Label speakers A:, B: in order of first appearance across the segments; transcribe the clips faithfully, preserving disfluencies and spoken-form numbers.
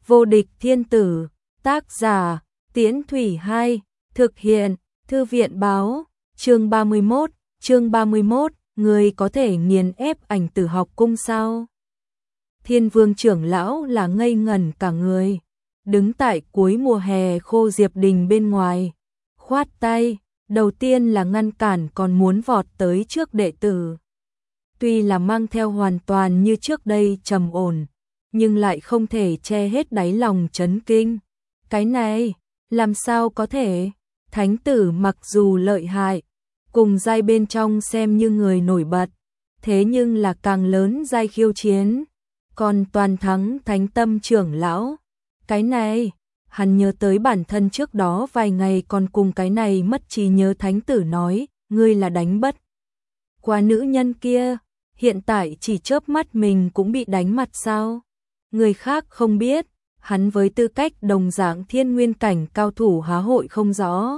A: Vô địch thiên tử, tác giả, Tiễn Thủy hai, thực hiện, Thư viện báo, chương ba mươi mốt, chương ba mươi mốt, người có thể nghiền ép Ảnh Tử học cung sao? Thiên Vương trưởng lão là ngây ngẩn cả người, đứng tại cuối mùa hè khô Diệp Đình bên ngoài, khoát tay, đầu tiên là ngăn cản còn muốn vọt tới trước đệ tử. Tuy là mang theo hoàn toàn như trước đây trầm ổn, nhưng lại không thể che hết đáy lòng chấn kinh. Cái này, làm sao có thể? Thánh tử mặc dù lợi hại, cùng giai bên trong xem như người nổi bật, thế nhưng là càng lớn giai khiêu chiến, còn toàn thắng Thánh Tâm trưởng lão. Cái này, hắn nhớ tới bản thân trước đó vài ngày còn cùng cái này mất trí nhớ thánh tử nói, ngươi là đánh bất qua nữ nhân kia, hiện tại chỉ chớp mắt mình cũng bị đánh mặt sao? Người khác không biết, hắn với tư cách đồng dạng thiên nguyên cảnh cao thủ há hội không rõ.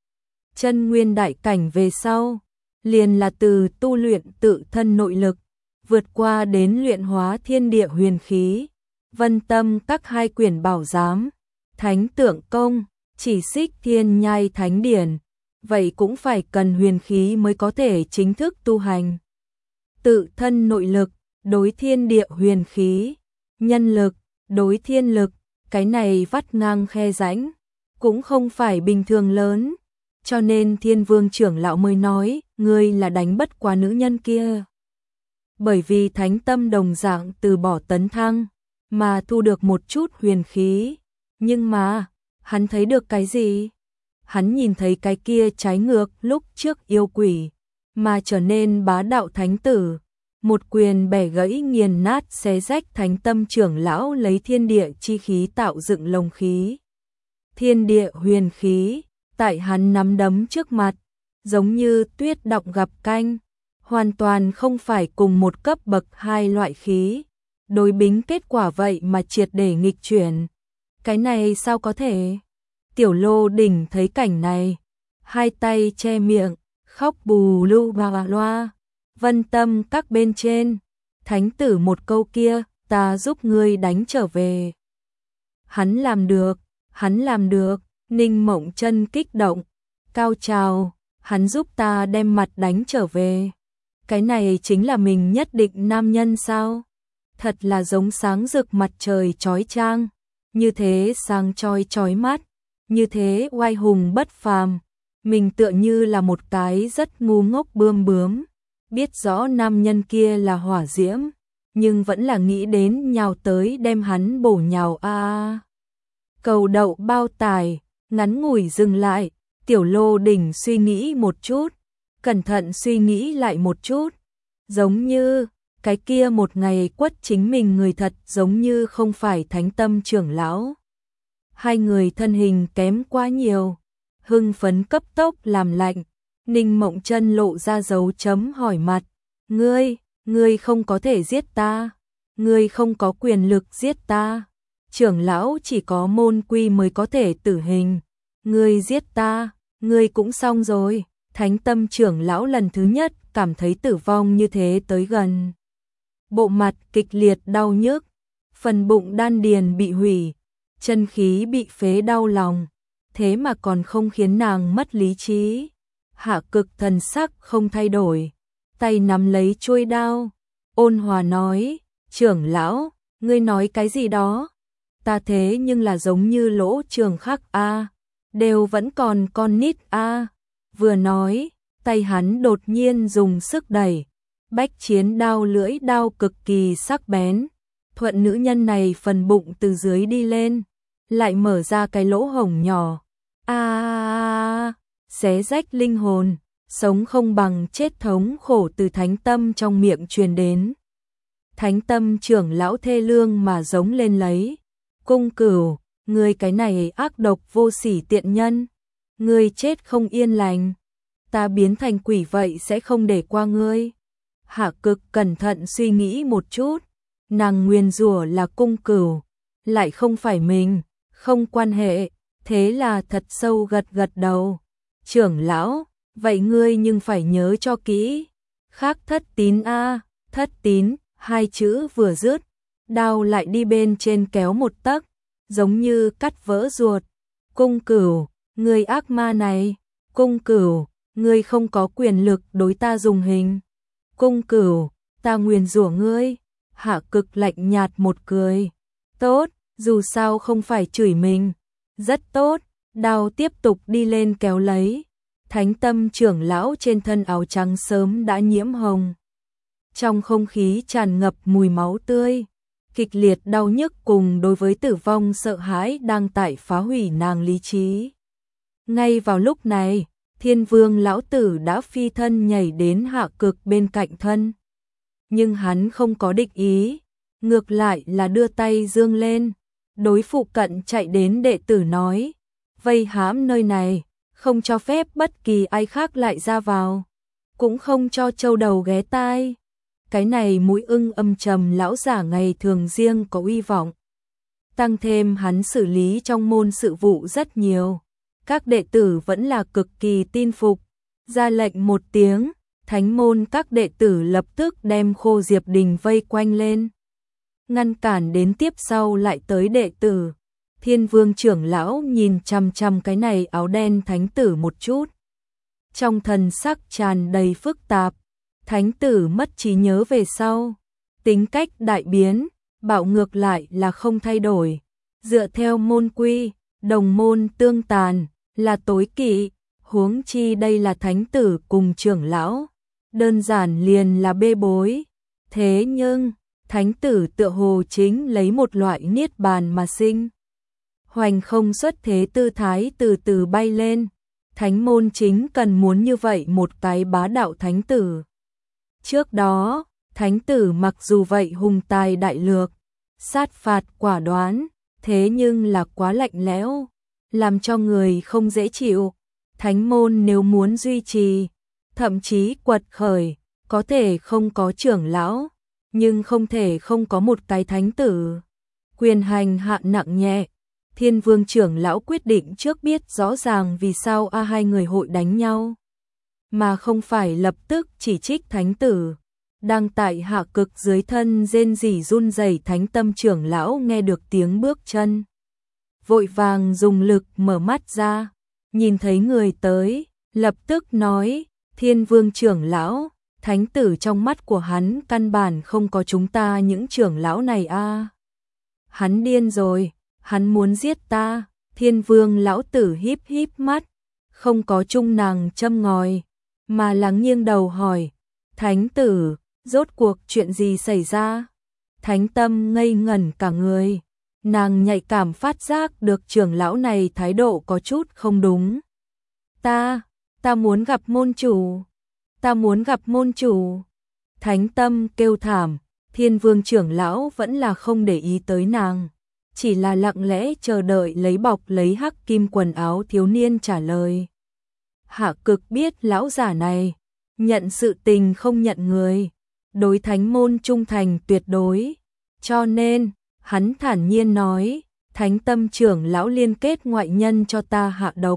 A: Chân nguyên đại cảnh về sau, liền là từ tu luyện tự thân nội lực, vượt qua đến luyện hóa thiên địa huyền khí, vân tâm các hai quyển bảo giám, thánh tượng công, chỉ xích thiên nhai thánh điển, vậy cũng phải cần huyền khí mới có thể chính thức tu hành. Tự thân nội lực, đối thiên địa huyền khí, nhân lực, đối thiên lực, cái này vắt ngang khe rãnh, cũng không phải bình thường lớn, cho nên Thiên Vương trưởng lão mới nói, ngươi là đánh bất qua nữ nhân kia. Bởi vì Thánh Tâm đồng dạng từ bỏ tấn thăng, mà thu được một chút huyền khí, nhưng mà, hắn thấy được cái gì? Hắn nhìn thấy cái kia trái ngược lúc trước yêu quỷ, mà trở nên bá đạo thánh tử, một quyền bẻ gãy nghiền nát xé rách Thánh Tâm trưởng lão lấy thiên địa chi khí tạo dựng lồng khí. Thiên địa huyền khí, tại hắn nắm đấm trước mặt, giống như tuyết động gặp canh, hoàn toàn không phải cùng một cấp bậc hai loại khí. Đối bính kết quả vậy mà triệt để nghịch chuyển. Cái này sao có thể? Tiểu Lô Đỉnh thấy cảnh này, hai tay che miệng, khóc bù lu bà loa. Vân tâm các bên trên, thánh tử một câu kia, ta giúp ngươi đánh trở về. Hắn làm được, hắn làm được, Ninh Mộng Chân kích động, cao trào, hắn giúp ta đem mặt đánh trở về. Cái này chính là mình nhất định nam nhân sao? Thật là giống sáng rực mặt trời chói chang, như thế sáng chói chói mắt, như thế oai hùng bất phàm. Mình tựa như là một cái rất ngu ngốc bươm bướm, biết rõ nam nhân kia là hỏa diễm, nhưng vẫn là nghĩ đến nhào tới đem hắn bổ nhào a. À. Cầu đậu bao tải, ngắn ngủi dừng lại, Tiểu Lô Đỉnh suy nghĩ một chút, cẩn thận suy nghĩ lại một chút, giống như cái kia một ngày quất chính mình người thật giống như không phải Thánh Tâm trưởng lão. Hai người thân hình kém quá nhiều, hưng phấn cấp tốc làm lạnh, Ninh Mộng Chân lộ ra dấu chấm hỏi mặt, ngươi, ngươi không có thể giết ta, ngươi không có quyền lực giết ta, trưởng lão chỉ có môn quy mới có thể tử hình, ngươi giết ta, ngươi cũng xong rồi. Thánh Tâm trưởng lão lần thứ nhất cảm thấy tử vong như thế tới gần. Bộ mặt kịch liệt đau nhức, phần bụng đan điền bị hủy, chân khí bị phế đau lòng, thế mà còn không khiến nàng mất lý trí. Hạ Cực thần sắc không thay đổi, tay nắm lấy chuôi đao, ôn hòa nói, trưởng lão, ngươi nói cái gì đó? Ta thế nhưng là giống như lỗ trường khắc a, đều vẫn còn con nít a. Vừa nói, tay hắn đột nhiên dùng sức đẩy, bách chiến đao lưỡi đao cực kỳ sắc bén, thuận nữ nhân này phần bụng từ dưới đi lên, lại mở ra cái lỗ hổng nhỏ. A à, xé rách linh hồn, sống không bằng chết thống khổ từ Thánh Tâm trong miệng truyền đến. Thánh Tâm trưởng lão thê lương mà giống lên lấy, cung cửu, ngươi cái này ác độc vô sỉ tiện nhân, ngươi chết không yên lành, ta biến thành quỷ vậy sẽ không để qua ngươi. Hạ Cực cẩn thận suy nghĩ một chút, nàng nguyền rủa là cung cửu, lại không phải mình, không quan hệ, thế là thật sâu gật gật đầu. Trưởng lão, vậy ngươi nhưng phải nhớ cho kỹ, khác thất tín a. Thất tín, hai chữ vừa dứt, đao lại đi bên trên kéo một tấc, giống như cắt vỡ ruột. Cung Cửu, người ác ma này, Cung Cửu, ngươi không có quyền lực đối ta dùng hình. Cung Cửu, ta nguyền rủa ngươi. Hạ Cực lạnh nhạt một cười. Tốt, dù sao không phải chửi mình. Rất tốt, đao tiếp tục đi lên kéo lấy. Thánh Tâm trưởng lão trên thân áo trắng sớm đã nhiễm hồng. Trong không khí tràn ngập mùi máu tươi. Kịch liệt đau nhức cùng đối với tử vong sợ hãi đang tại phá hủy nàng lý trí. Ngay vào lúc này, Thiên Vương lão tử đã phi thân nhảy đến Hạ Cực bên cạnh thân. Nhưng hắn không có địch ý, ngược lại là đưa tay giương lên. Đối phụ cận chạy đến đệ tử nói, vây hãm nơi này, không cho phép bất kỳ ai khác lại ra vào, cũng không cho châu đầu ghé tai. Cái này mũi ưng âm trầm lão giả ngày thường riêng có uy vọng. Tăng thêm hắn xử lý trong môn sự vụ rất nhiều. Các đệ tử vẫn là cực kỳ tin phục. Ra lệnh một tiếng, thánh môn các đệ tử lập tức đem Khô Diệp Đình vây quanh lên. Ngăn cản đến tiếp sau lại tới đệ tử. Thiên Vương trưởng lão nhìn chằm chằm cái này áo đen thánh tử một chút. Trong thần sắc tràn đầy phức tạp. Thánh tử mất trí nhớ về sau. Tính cách đại biến, bạo ngược lại là không thay đổi. Dựa theo môn quy, đồng môn tương tàn, là tối kỵ. Huống chi đây là thánh tử cùng trưởng lão. Đơn giản liền là bê bối. Thế nhưng, thánh tử tựa hồ chính lấy một loại niết bàn mà sinh. Hoành không xuất thế tư thái từ từ bay lên. Thánh môn chính cần muốn như vậy một cái bá đạo thánh tử. Trước đó, thánh tử mặc dù vậy hùng tài đại lược, sát phạt quả đoán, thế nhưng là quá lạnh lẽo, làm cho người không dễ chịu. Thánh môn nếu muốn duy trì, thậm chí quật khởi, có thể không có trưởng lão, nhưng không thể không có một cái thánh tử. Quyền hành hạ nặng nhẹ, Thiên Vương trưởng lão quyết định trước biết rõ ràng vì sao a hai người hội đánh nhau, mà không phải lập tức chỉ trích thánh tử. Đang tại Hạ Cực dưới thân rên rỉ run rẩy Thánh Tâm trưởng lão nghe được tiếng bước chân, vội vàng dùng lực mở mắt ra, nhìn thấy người tới, lập tức nói, Thiên Vương trưởng lão, thánh tử trong mắt của hắn căn bản không có chúng ta những trưởng lão này a. Hắn điên rồi, hắn muốn giết ta. Thiên Vương lão tử híp híp mắt, không có chung nàng châm ngòi, mà là nghiêng đầu hỏi, thánh tử, rốt cuộc chuyện gì xảy ra? Thánh Tâm ngây ngẩn cả người, nàng nhạy cảm phát giác được trưởng lão này thái độ có chút không đúng. Ta, ta muốn gặp môn chủ, ta muốn gặp môn chủ. Thánh Tâm kêu thảm, Thiên Vương trưởng lão vẫn là không để ý tới nàng, chỉ là lặng lẽ chờ đợi lấy bọc lấy hắc kim quần áo thiếu niên trả lời. Hạ Cực biết lão giả này, nhận sự tình không nhận người, đối thánh môn trung thành tuyệt đối, cho nên, hắn thản nhiên nói, Thánh Tâm trưởng lão liên kết ngoại nhân cho ta hạ độc.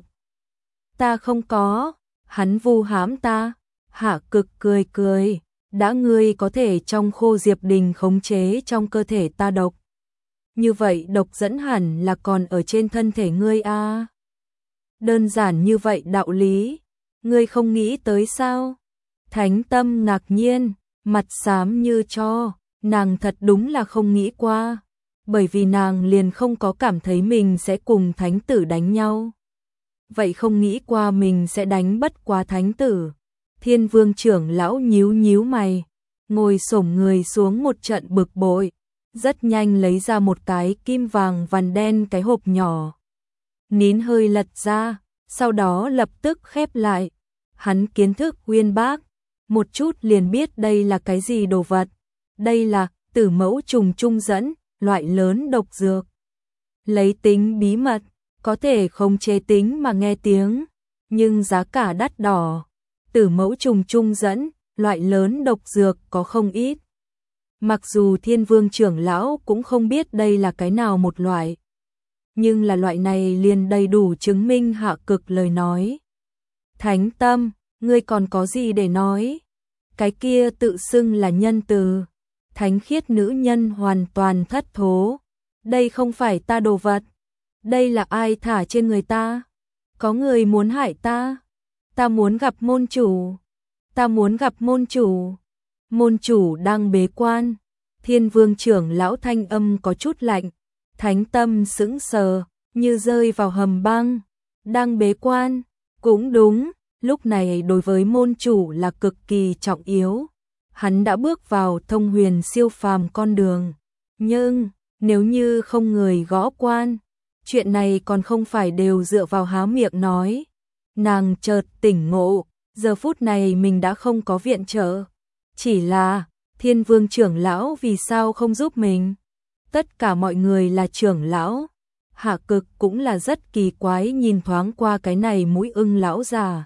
A: Ta không có, hắn vu hãm ta. Hạ Cực cười cười, đã ngươi có thể trong Khô Diệp Đình khống chế trong cơ thể ta độc, như vậy độc dẫn hẳn là còn ở trên thân thể ngươi a. À. Đơn giản như vậy đạo lý, ngươi không nghĩ tới sao? Thánh Tâm ngạc nhiên, mặt xám như tro, nàng thật đúng là không nghĩ qua, bởi vì nàng liền không có cảm thấy mình sẽ cùng thánh tử đánh nhau. Vậy không nghĩ qua mình sẽ đánh bất quá thánh tử. Thiên Vương trưởng lão nhíu nhíu mày, ngồi xổm người xuống một trận bực bội, rất nhanh lấy ra một cái kim vàng vằn đen cái hộp nhỏ. Nín hơi lật ra, sau đó lập tức khép lại. Hắn kiến thức uyên bác, một chút liền biết đây là cái gì đồ vật. Đây là tử mẫu trùng trung dẫn, loại lớn độc dược. Lấy tính bí mật, có thể không chế tính mà nghe tiếng, nhưng giá cả đắt đỏ. Tử mẫu trùng trung dẫn, loại lớn độc dược có không ít. Mặc dù Thiên Vương trưởng lão cũng không biết đây là cái nào một loại, nhưng là loại này liền đầy đủ chứng minh Hạ Cực lời nói. Thánh Tâm, ngươi còn có gì để nói? Cái kia tự xưng là nhân từ, thánh khiết nữ nhân hoàn toàn thất thố. đây không phải ta đồ vật, đây là ai thả trên người ta? Có người muốn hại ta, ta muốn gặp môn chủ, ta muốn gặp môn chủ. Môn chủ đang bế quan. Thiên Vương trưởng lão thanh âm có chút lạnh, Thánh Tâm sững sờ, như rơi vào hầm băng. Đang bế quan, cũng đúng, lúc này đối với môn chủ là cực kỳ trọng yếu. Hắn đã bước vào thông huyền siêu phàm con đường, nhưng nếu như không người gõ quan, chuyện này còn không phải đều dựa vào há miệng nói. Nàng chợt tỉnh ngộ, giờ phút này mình đã không có viện trợ, chỉ là Thiên Vương trưởng lão vì sao không giúp mình? Tất cả mọi người là trưởng lão. Hạ Cực cũng là rất kỳ quái nhìn thoáng qua cái này mũi ưng lão già.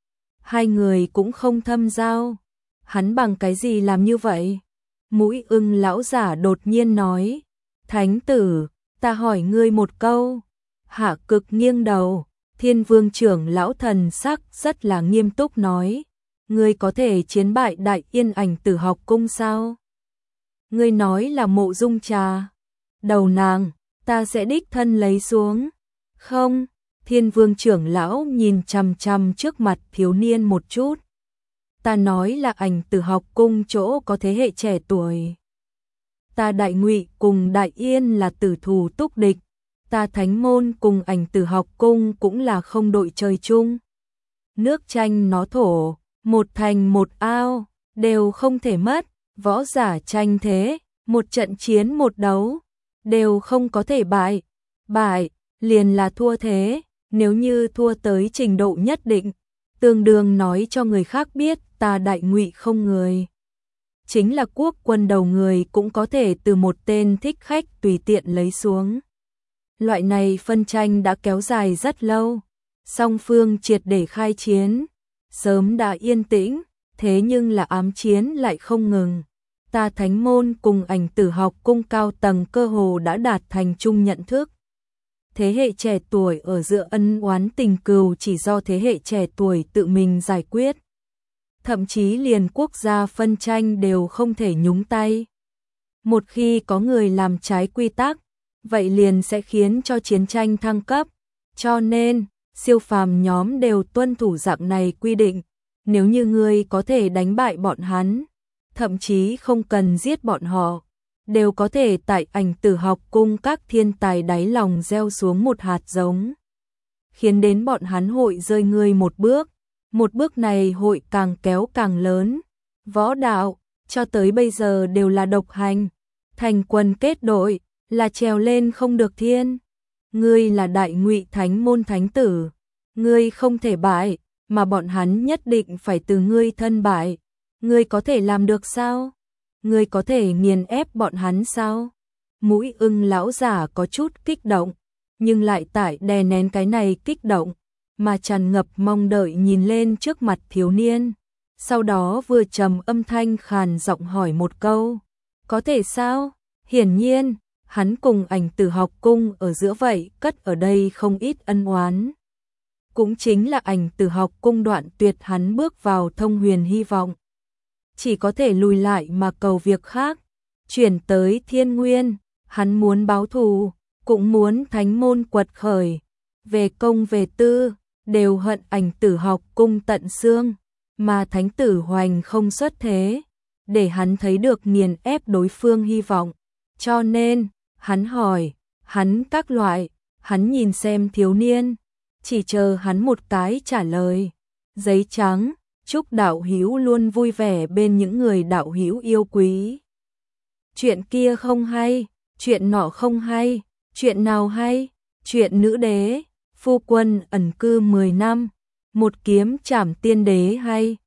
A: Hai người cũng không thâm giao. Hắn bằng cái gì làm như vậy? Mũi ưng lão giả đột nhiên nói. Thánh tử, ta hỏi ngươi một câu. Hạ Cực nghiêng đầu. Thiên Vương trưởng lão thần sắc rất là nghiêm túc nói. Ngươi có thể chiến bại Đại Yên Ảnh Tử học cung sao? Ngươi nói là Mộ Dung Trà. Đầu nàng, ta sẽ đích thân lấy xuống. Không, Thiên Vương trưởng lão nhìn chằm chằm trước mặt thiếu niên một chút. Ta nói là Ảnh Tử học cung chỗ có thế hệ trẻ tuổi. Ta Đại Ngụy cùng Đại Yên là tử thù túc địch. Ta Thánh Môn cùng Ảnh Tử học cung cũng là không đội trời chung. Nước tranh nó thổ, một thành một ao, đều không thể mất. Võ giả tranh thế, một trận chiến một đấu, đều không có thể bại. Bại, liền là thua thế, nếu như thua tới trình độ nhất định, tương đương nói cho người khác biết ta Đại Ngụy không người. Chính là quốc quân đầu người cũng có thể từ một tên thích khách tùy tiện lấy xuống. Loại này phân tranh đã kéo dài rất lâu, song phương triệt để khai chiến, sớm đã yên tĩnh, thế nhưng là ám chiến lại không ngừng. Ta Thánh Môn cùng Ảnh Tử học cung cao tầng cơ hồ đã đạt thành chung nhận thức. Thế hệ trẻ tuổi ở giữa ân oán tình cừu chỉ do thế hệ trẻ tuổi tự mình giải quyết. Thậm chí liền quốc gia phân tranh đều không thể nhúng tay. Một khi có người làm trái quy tắc, vậy liền sẽ khiến cho chiến tranh thăng cấp. Cho nên, siêu phàm nhóm đều tuân thủ dạng này quy định. Nếu như ngươi có thể đánh bại bọn hắn, thậm chí không cần giết bọn họ, đều có thể tại Ảnh Tử học cung các thiên tài đáy lòng gieo xuống một hạt giống, khiến đến bọn hắn hội rơi ngươi một bước, một bước này hội càng kéo càng lớn. Võ đạo, cho tới bây giờ đều là độc hành, thành quân kết đội, là trèo lên không được thiên. Ngươi là Đại Ngụy Thánh Môn thánh tử, ngươi không thể bại, mà bọn hắn nhất định phải từ ngươi thân bại. Ngươi có thể làm được sao? Ngươi có thể nghiền ép bọn hắn sao? Mũi ưng lão giả có chút kích động, nhưng lại tại đè nén cái này kích động, mà tràn ngập mong đợi nhìn lên trước mặt thiếu niên. Sau đó vừa trầm âm thanh khàn giọng hỏi một câu. Có thể sao? Hiển nhiên, hắn cùng Ảnh Tử học cung ở giữa vậy cất ở đây không ít ân oán. Cũng chính là Ảnh Tử học cung đoạn tuyệt hắn bước vào thông huyền hy vọng. Chỉ có thể lùi lại mà cầu việc khác. Chuyển tới Thiên Nguyên, hắn muốn báo thù, cũng muốn Thánh Môn quật khởi. Về công về tư, đều hận Ảnh Tử học cung tận xương, mà Thánh tử Hoành không xuất thế, để hắn thấy được nghiền ép đối phương hy vọng. Cho nên, hắn hỏi, hắn các loại, hắn nhìn xem thiếu niên, chỉ chờ hắn một cái trả lời. Giấy trắng, chúc đạo hữu luôn vui vẻ bên những người đạo hữu yêu quý. Chuyện kia không hay, chuyện nọ không hay, chuyện nào hay? Chuyện nữ đế, phu quân ẩn cư mười năm, một kiếm trảm tiên đế hay,